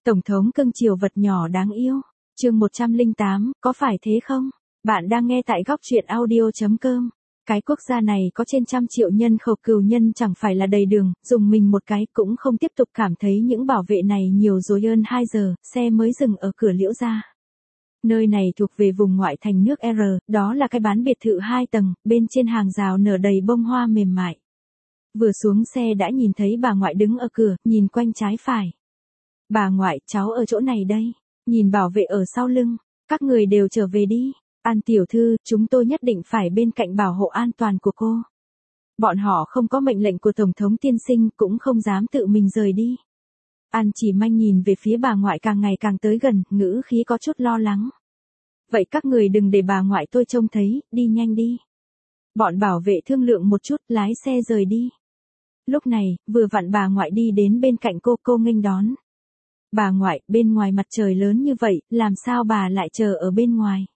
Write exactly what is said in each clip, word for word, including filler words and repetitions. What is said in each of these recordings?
Tổng thống cưng chiều vật nhỏ đáng yêu. Chương một trăm lẻ tám, có phải thế không? Bạn đang nghe tại góc truyện audio chấm com. Cái quốc gia này có trên trăm triệu nhân khẩu, cừu nhân chẳng phải là đầy đường, dùng mình một cái cũng không tiếp tục cảm thấy những bảo vệ này nhiều rồi. Hơn hai giờ, xe mới dừng ở cửa Liễu gia. Nơi này thuộc về vùng ngoại thành nước R, đó là cái bán biệt thự hai tầng, bên trên hàng rào nở đầy bông hoa mềm mại. Vừa xuống xe đã nhìn thấy bà ngoại đứng ở cửa, nhìn quanh trái phải. Bà ngoại, cháu ở chỗ này đây. Nhìn bảo vệ ở sau lưng. Các người đều trở về đi. An tiểu thư, chúng tôi nhất định phải bên cạnh bảo hộ an toàn của cô. Bọn họ không có mệnh lệnh của Tổng thống tiên sinh, cũng không dám tự mình rời đi. An Chỉ Manh nhìn về phía bà ngoại càng ngày càng tới gần, ngữ khí có chút lo lắng. Vậy các người đừng để bà ngoại tôi trông thấy, đi nhanh đi. Bọn bảo vệ thương lượng một chút, lái xe rời đi. Lúc này, vừa vặn bà ngoại đi đến bên cạnh cô, cô nghênh đón. Bà ngoại, bên ngoài mặt trời lớn như vậy, làm sao bà lại chờ ở bên ngoài?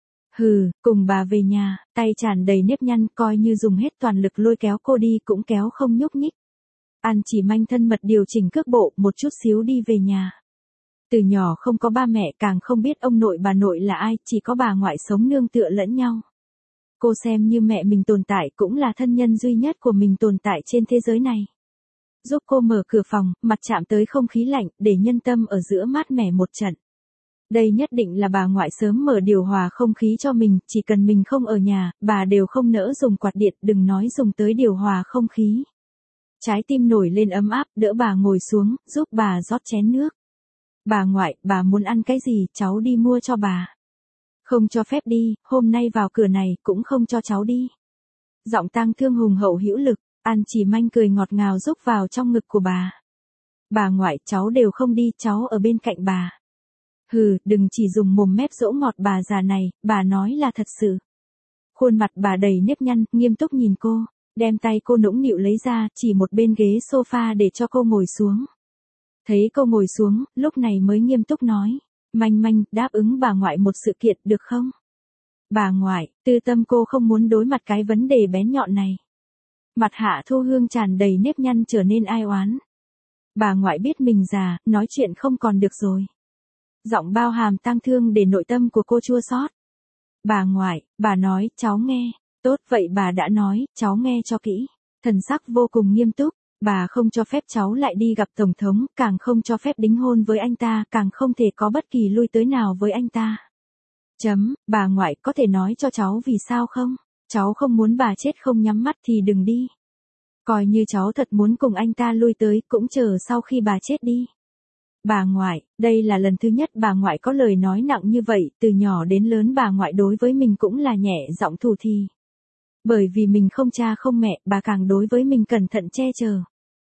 Hừ, cùng bà về nhà, tay tràn đầy nếp nhăn, coi như dùng hết toàn lực lôi kéo cô đi cũng kéo không nhúc nhích. An Chỉ Manh thân mật điều chỉnh cước bộ, một chút xíu đi về nhà. Từ nhỏ không có ba mẹ, càng không biết ông nội bà nội là ai, chỉ có bà ngoại sống nương tựa lẫn nhau. Cô xem như mẹ mình tồn tại, cũng là thân nhân duy nhất của mình tồn tại trên thế giới này. Giúp cô mở cửa phòng, mặt chạm tới không khí lạnh, để nhân tâm ở giữa mát mẻ một trận. Đây nhất định là bà ngoại sớm mở điều hòa không khí cho mình, chỉ cần mình không ở nhà, bà đều không nỡ dùng quạt điện, đừng nói dùng tới điều hòa không khí. Trái tim nổi lên ấm áp, đỡ bà ngồi xuống, giúp bà rót chén nước. Bà ngoại, bà muốn ăn cái gì, cháu đi mua cho bà. Không cho phép đi, hôm nay vào cửa này, cũng không cho cháu đi. Giọng tang thương hùng hậu hữu lực. An Chỉ Manh cười ngọt ngào rúc vào trong ngực của bà. Bà ngoại, cháu đều không đi, cháu ở bên cạnh bà. Hừ, đừng chỉ dùng mồm mép dỗ ngọt bà già này, bà nói là thật sự. Khuôn mặt bà đầy nếp nhăn, nghiêm túc nhìn cô, đem tay cô nũng nịu lấy ra, chỉ một bên ghế sofa để cho cô ngồi xuống. Thấy cô ngồi xuống, lúc này mới nghiêm túc nói, Manh Manh, đáp ứng bà ngoại một sự kiện được không? Bà ngoại, tư tâm cô không muốn đối mặt cái vấn đề bén nhọn này. Mặt Hạ Thu Hương tràn đầy nếp nhăn trở nên ai oán. Bà ngoại biết mình già, nói chuyện không còn được rồi. Giọng bao hàm tang thương để nội tâm của cô chua xót. Bà ngoại, bà nói, cháu nghe. Tốt vậy bà đã nói, cháu nghe cho kỹ. Thần sắc vô cùng nghiêm túc. Bà không cho phép cháu lại đi gặp Tổng thống, càng không cho phép đính hôn với anh ta, càng không thể có bất kỳ lui tới nào với anh ta. Chấm, bà ngoại có thể nói cho cháu vì sao không? Cháu không muốn bà chết không nhắm mắt thì đừng đi. Coi như cháu thật muốn cùng anh ta lui tới, cũng chờ sau khi bà chết đi. Bà ngoại, đây là lần thứ nhất bà ngoại có lời nói nặng như vậy, từ nhỏ đến lớn bà ngoại đối với mình cũng là nhẹ giọng thủ thỉ. Bởi vì mình không cha không mẹ, bà càng đối với mình cẩn thận che chở.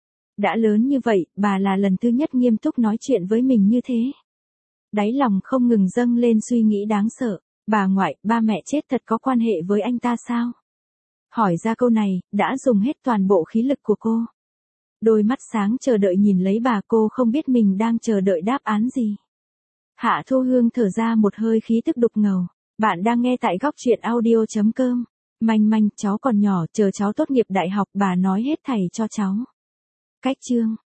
Đã lớn như vậy, bà là lần thứ nhất nghiêm túc nói chuyện với mình như thế. Đáy lòng không ngừng dâng lên suy nghĩ đáng sợ. Bà ngoại, ba mẹ chết thật có quan hệ với anh ta sao? Hỏi ra câu này, đã dùng hết toàn bộ khí lực của cô. Đôi mắt sáng chờ đợi nhìn lấy bà, cô không biết mình đang chờ đợi đáp án gì. Hạ Thu Hương thở ra một hơi khí tức đục ngầu. Bạn đang nghe tại góc truyện audio chấm com. Manh Manh, cháu còn nhỏ, chờ cháu tốt nghiệp đại học, bà nói hết thảy cho cháu. Cách chương.